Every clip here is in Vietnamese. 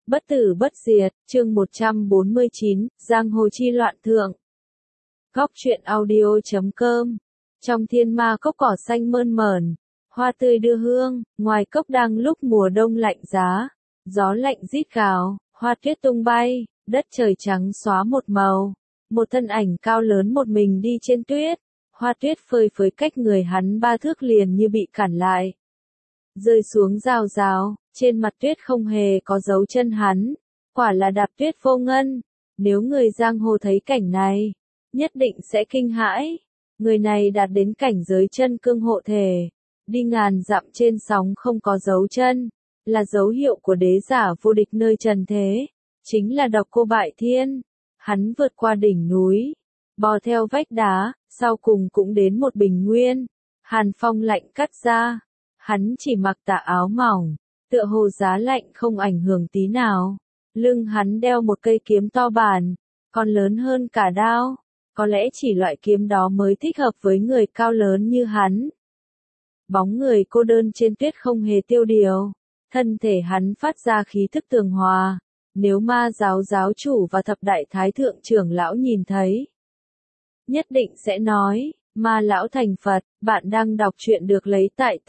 Bất tử bất diệt, chương 149, Giang hồ chi loạn thượng. Góc truyện audio.com. Trong thiên ma cốc cỏ xanh mơn mởn, hoa tươi đưa hương, ngoài cốc đang lúc mùa đông lạnh giá, gió lạnh rít gào, hoa tuyết tung bay, đất trời trắng xóa một màu. Một thân ảnh cao lớn một mình đi trên tuyết, hoa tuyết phơi phới cách người hắn 3 thước liền như bị cản lại. Rơi xuống rào rào, trên mặt tuyết không hề có dấu chân hắn, quả là đạp tuyết vô ngân. Nếu người giang hồ thấy cảnh này, nhất định sẽ kinh hãi. Người này đạt đến cảnh giới chân cương hộ thể, đi ngàn dặm trên sóng không có dấu chân, là dấu hiệu của đế giả vô địch nơi trần thế, chính là Độc Cô Bại Thiên. Hắn vượt qua đỉnh núi, bò theo vách đá, sau cùng cũng đến một bình nguyên. Hàn phong lạnh cắt ra, hắn chỉ mặc tà áo mỏng, tựa hồ giá lạnh không ảnh hưởng tí nào. Lưng hắn đeo một cây kiếm to bản, còn lớn hơn cả đao. Có lẽ chỉ loại kiếm đó mới thích hợp với người cao lớn như hắn. Bóng người cô đơn trên tuyết không hề tiêu điều, thân thể hắn phát ra khí thức tường hòa. Nếu ma giáo giáo chủ và thập đại thái thượng trưởng lão nhìn thấy, nhất định sẽ nói, ma lão thành Phật. Bạn đang đọc truyện được lấy tại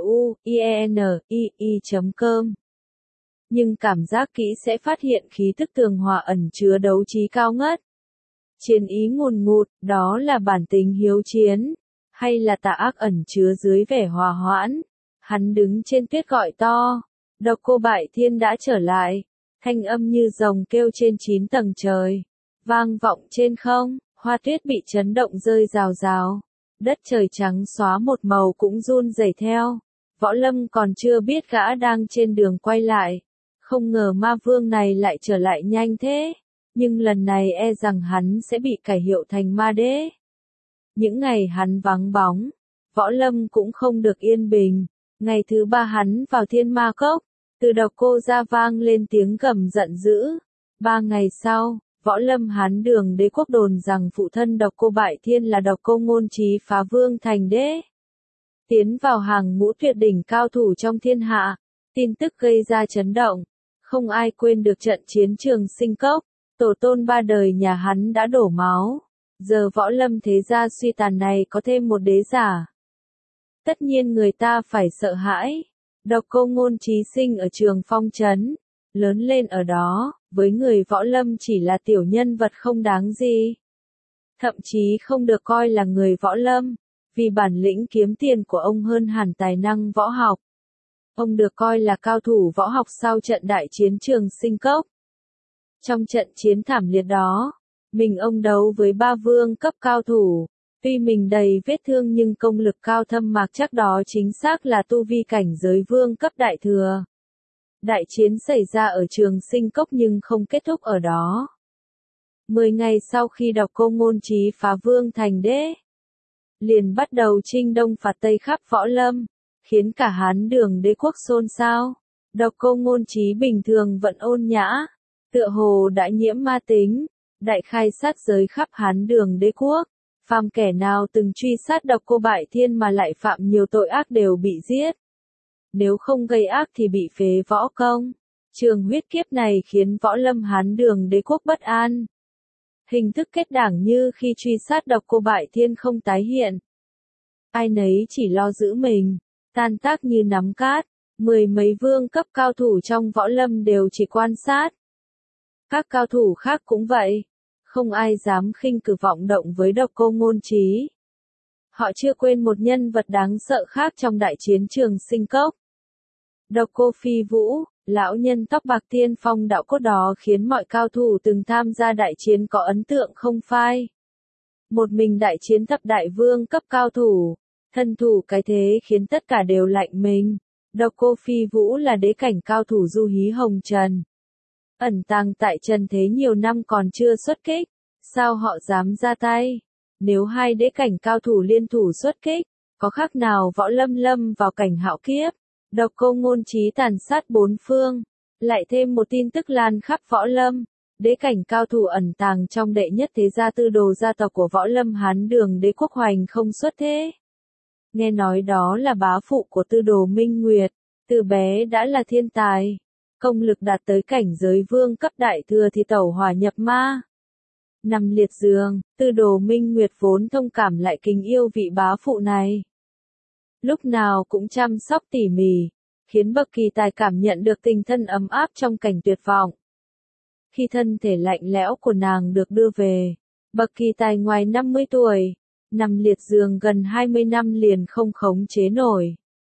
truyenii.com. Nhưng cảm giác kỹ sẽ phát hiện khí thức tường hòa ẩn chứa đấu trí cao ngất. Chiến ý ngùn ngụt, đó là bản tính hiếu chiến, hay là tà ác ẩn chứa dưới vẻ hòa hoãn. Hắn đứng trên tuyết gọi to, Độc Cô Bại Thiên đã trở lại. Thanh âm như rồng kêu trên 9 tầng trời, vang vọng trên không, hoa tuyết bị chấn động rơi rào rào, đất trời trắng xóa một màu cũng run rẩy theo. Võ Lâm còn chưa biết gã đang trên đường quay lại, không ngờ ma vương này lại trở lại nhanh thế, nhưng lần này e rằng hắn sẽ bị cải hiệu thành ma đế. Những ngày hắn vắng bóng, Võ Lâm cũng không được yên bình. Ngày thứ 3 hắn vào thiên ma cốc, từ Độc Cô ra vang lên tiếng gầm giận dữ. 3 ngày sau, Võ Lâm Hán Đường Đế quốc đồn rằng phụ thân Độc Cô Bại Thiên là Độc Cô Ngôn Chí phá vương thành đế, tiến vào hàng ngũ tuyệt đỉnh cao thủ trong thiên hạ. Tin tức gây ra chấn động, không ai quên được trận chiến Trường Sinh Cốc. Tổ tôn 3 đời nhà hắn đã đổ máu, giờ Võ Lâm thế gia suy tàn này có thêm một đế giả, tất nhiên người ta phải sợ hãi. Độc Cô Ngôn Chí sinh ở Trường Phong trấn, lớn lên ở đó, với người Võ Lâm chỉ là tiểu nhân vật không đáng gì. Thậm chí không được coi là người Võ Lâm, vì bản lĩnh kiếm tiền của ông hơn hẳn tài năng võ học. Ông được coi là cao thủ võ học sau trận đại chiến Trường Sinh Cốc. Trong trận chiến thảm liệt đó, mình ông đấu với 3 vương cấp cao thủ. Tuy mình đầy vết thương nhưng công lực cao thâm mạc chắc đó chính xác là tu vi cảnh giới vương cấp đại thừa. Đại chiến xảy ra ở Trường Sinh Cốc nhưng không kết thúc ở đó. 10 ngày sau khi Độc Cô Ngôn Chí phá vương thành đế, liền bắt đầu chinh đông phạt tây khắp Võ Lâm, khiến cả Hán Đường Đế quốc xôn xao. Độc Cô Ngôn Chí bình thường vẫn ôn nhã, tựa hồ đã nhiễm ma tính, đại khai sát giới khắp Hán Đường Đế quốc. Phàm kẻ nào từng truy sát Độc Cô Bại Thiên mà lại phạm nhiều tội ác đều bị giết. Nếu không gây ác thì bị phế võ công. Trường huyết kiếp này khiến Võ Lâm Hán Đường Đế quốc bất an. Hình thức kết đảng như khi truy sát Độc Cô Bại Thiên không tái hiện. Ai nấy chỉ lo giữ mình, tan tác như nắm cát. 10 mấy vương cấp cao thủ trong Võ Lâm đều chỉ quan sát. Các cao thủ khác cũng vậy. Không ai dám khinh cử vọng động với Độc Cô Ngôn Chí. Họ chưa quên một nhân vật đáng sợ khác trong đại chiến Trường Sinh Cốc. Độc Cô Phi Vũ, lão nhân tóc bạc tiên phong đạo cốt đó khiến mọi cao thủ từng tham gia đại chiến có ấn tượng không phai. Một mình đại chiến thập đại vương cấp cao thủ, thân thủ cái thế khiến tất cả đều lạnh mình. Độc Cô Phi Vũ là đế cảnh cao thủ du hí hồng trần, ẩn tàng tại trần thế nhiều năm còn chưa xuất kích, sao họ dám ra tay? Nếu hai đế cảnh cao thủ liên thủ xuất kích, có khác nào Võ Lâm lâm vào cảnh hạo kiếp? Độc Cô Ngôn Chí tàn sát 4 phương, lại thêm một tin tức lan khắp Võ Lâm, đế cảnh cao thủ ẩn tàng trong đệ nhất thế gia Tư Đồ gia tộc của Võ Lâm Hán Đường Đế quốc hoành không xuất thế. Nghe nói đó là bá phụ của Tư Đồ Minh Nguyệt, từ bé đã là thiên tài. công lực đạt tới cảnh giới vương cấp đại thừa thì tẩu hỏa nhập ma. Nằm liệt giường, Tư Đồ Minh Nguyệt vốn thông cảm lại kính yêu vị bá phụ này. Lúc nào cũng chăm sóc tỉ mỉ, khiến Bậc Kỳ Tài cảm nhận được tình thân ấm áp trong cảnh tuyệt vọng. Khi thân thể lạnh lẽo của nàng được đưa về, Bậc Kỳ Tài ngoài 50 tuổi, nằm liệt giường gần 20 năm liền không khống chế nổi.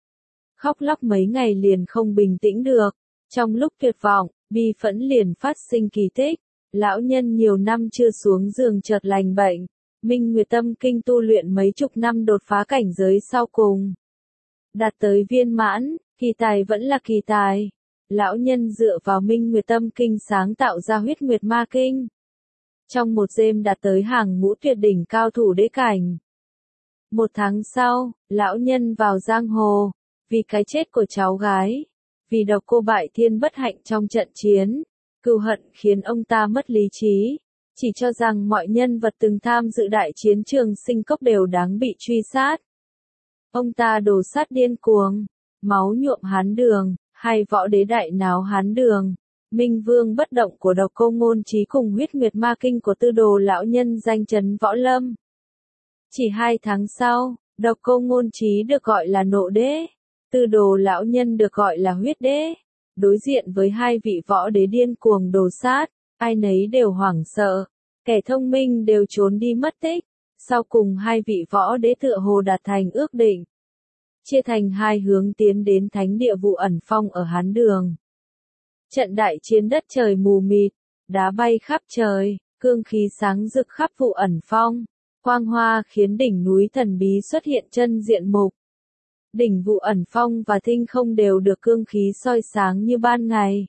Khóc lóc mấy ngày liền không bình tĩnh được, trong lúc tuyệt vọng, bi phẫn liền phát sinh kỳ tích. Lão nhân nhiều năm chưa xuống giường chợt lành bệnh, Minh Nguyệt Tâm Kinh tu luyện mấy chục năm đột phá cảnh giới sau cùng. Đạt tới viên mãn, Kỳ Tài vẫn là Kỳ Tài. Lão nhân dựa vào Minh Nguyệt Tâm Kinh sáng tạo ra Huyết Nguyệt Ma Kinh. Trong một đêm đạt tới hàng ngũ tuyệt đỉnh cao thủ đế cảnh. Một tháng sau, lão nhân vào giang hồ, vì cái chết của cháu gái, vì Độc Cô bại thiên bất hạnh trong trận chiến. Cừu hận khiến ông ta mất lý trí, chỉ cho rằng mọi nhân vật từng tham dự đại chiến Trường Sinh Cốc đều đáng bị truy sát. Ông ta đồ sát điên cuồng, máu nhuộm Hán Đường, hay võ đế đại náo Hán Đường, Minh Vương bất động của Độc Cô Ngôn Trí cùng Huyết Nguyệt Ma Kinh của Tư Đồ lão nhân danh chấn võ lâm. Chỉ 2 tháng sau, Độc Cô Ngôn Trí được gọi là Nộ Đế, Tư Đồ lão nhân được gọi là Huyết Đế. Đối diện với hai vị võ đế điên cuồng đồ sát, ai nấy đều hoảng sợ, kẻ thông minh đều trốn đi mất tích. Sau cùng hai vị võ đế tựa hồ đạt thành ước định, chia thành hai hướng tiến đến thánh địa Vụ Ẩn Phong ở Hán Đường. Trận đại chiến đất trời mù mịt, đá bay khắp trời, cương khí sáng rực khắp Vụ Ẩn Phong, quang hoa khiến đỉnh núi thần bí xuất hiện chân diện mục. Đỉnh Vụ Ẩn Phong và thinh không đều được cương khí soi sáng như ban ngày.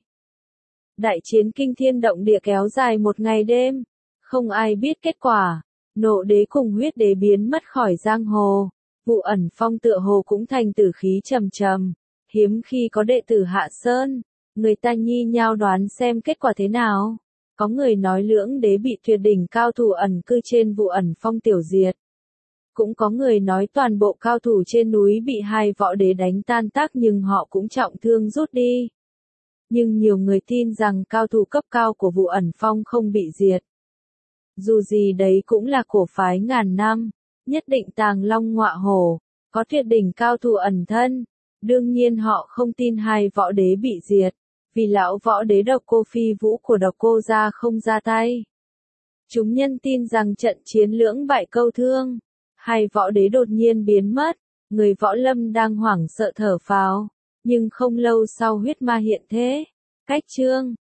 Đại chiến kinh thiên động địa kéo dài một ngày đêm, không ai biết kết quả. Nộ đế cùng Huyết đế biến mất khỏi giang hồ, Vụ Ẩn Phong tựa hồ cũng thành tử khí trầm trầm. Hiếm khi có đệ tử hạ sơn, người ta nhi nhao đoán xem kết quả thế nào. Có người nói Lưỡng đế bị tuyệt đỉnh cao thủ ẩn cư trên Vụ Ẩn Phong tiểu diệt. Cũng có người nói toàn bộ cao thủ trên núi bị hai võ đế đánh tan tác nhưng họ cũng trọng thương rút đi. Nhưng nhiều người tin rằng cao thủ cấp cao của Vụ Ẩn Phong không bị diệt. Dù gì đấy cũng là cổ phái ngàn năm, nhất định tàng long ngọa hổ, có tuyệt đỉnh cao thủ ẩn thân. Đương nhiên họ không tin hai võ đế bị diệt, vì lão võ đế Độc Cô Phi Vũ của Độc Cô gia không ra tay. Chúng nhân tin rằng trận chiến lưỡng bại câu thương, hai võ đế đột nhiên biến mất, người võ lâm đang hoảng sợ thở phào, nhưng không lâu sau huyết ma hiện thế. Cách chương